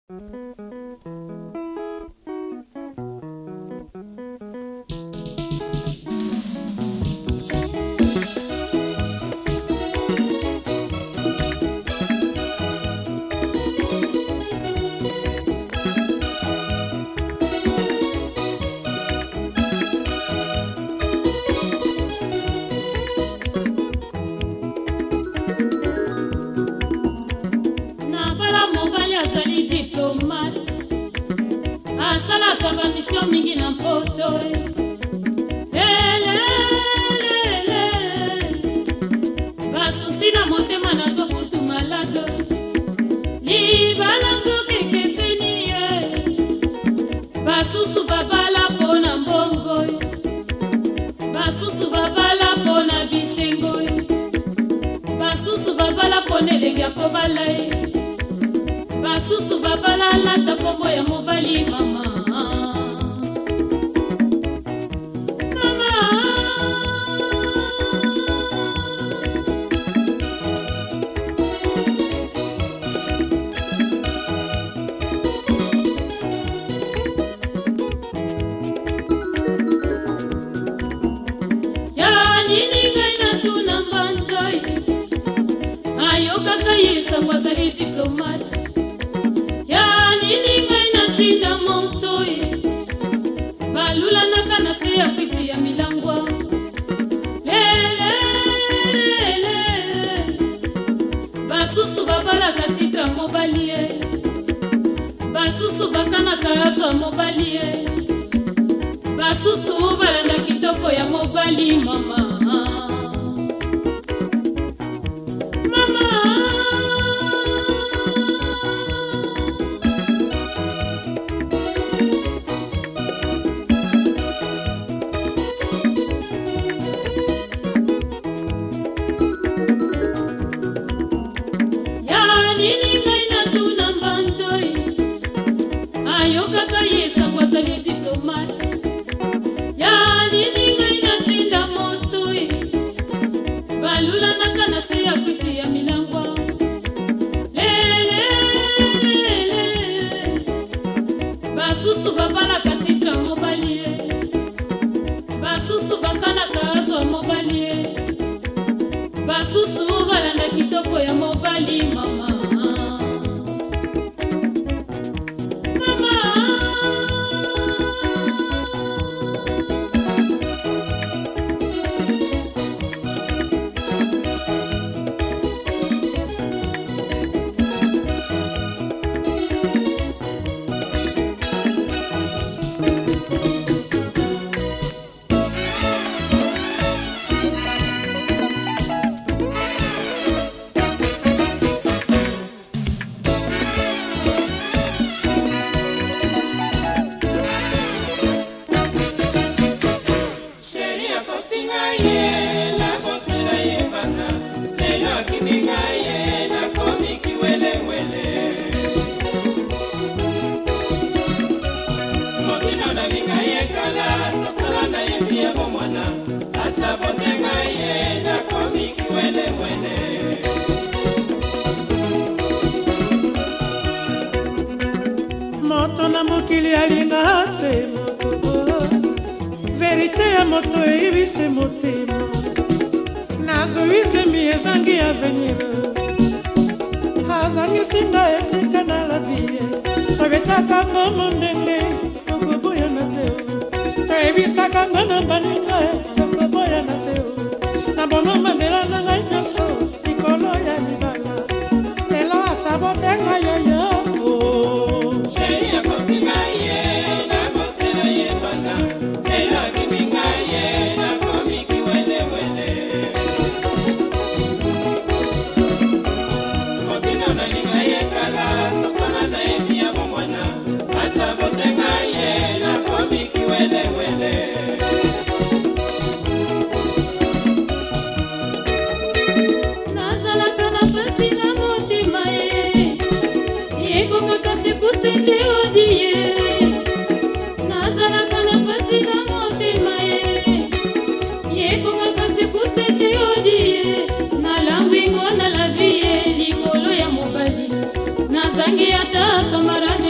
Nazangi ata kamaradi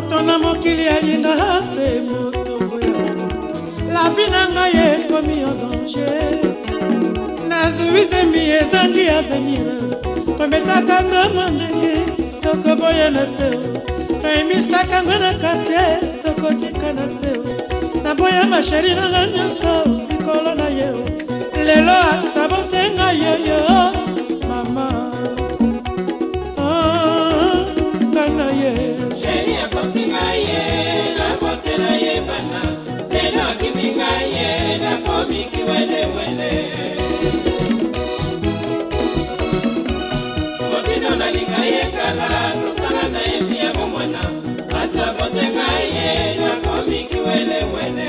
moto na mokili alinga se moto boya la vie na ngai ekomi en danger nazwi zembi ezangi avenir tometaka ngama ndenge tokoboyana te toyemisaka ngo na kartie tokotikana te naboya masheri na nga nyonso likolo na ye lelo asabote ngai yoyo mama kana ye sheri akosinga ye nabotela ye bana lelo akiminga ye nakomi kiwelewele motino nalinga ye kala tosala na ye pia bomwana asabote ngai ye nakomi kiwelewele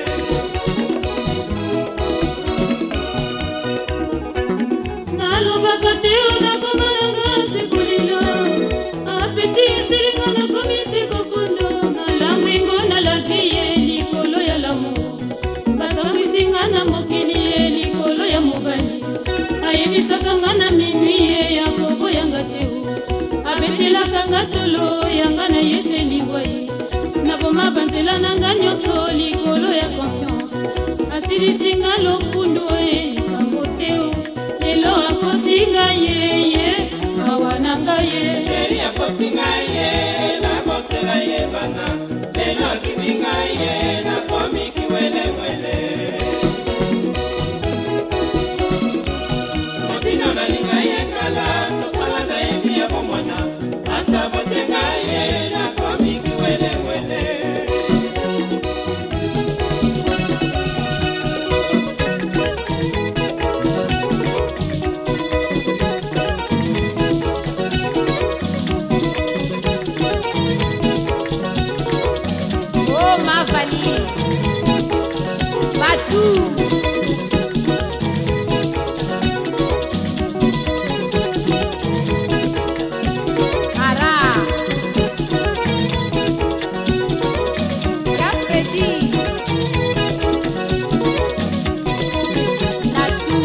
nalobaka te onakomalanga sekolilo apeti esilika nakomi sekokondo nalangingo na lavi ye likolo ya lamu basangwisinga na mokili ye likolo ya mobali ayebisaka nga na minui ye ya koboyanga te abetelaka nga tolo yanga na yesu elingwa ye naboma banzela na nga nyonso likolo ya confiance asilisinga lokundo ye likambo te lelo akosinga ye awa na nga ye sheri akosinga ye nabotela ye bana lelo akiminga ye nakomi kiwelewele motino nalinga ye kala tosala na ye bia bomwana asabote ngai ye nakomi kiwelewele Oh ma valie Batou Ara Yapedi Natou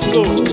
moto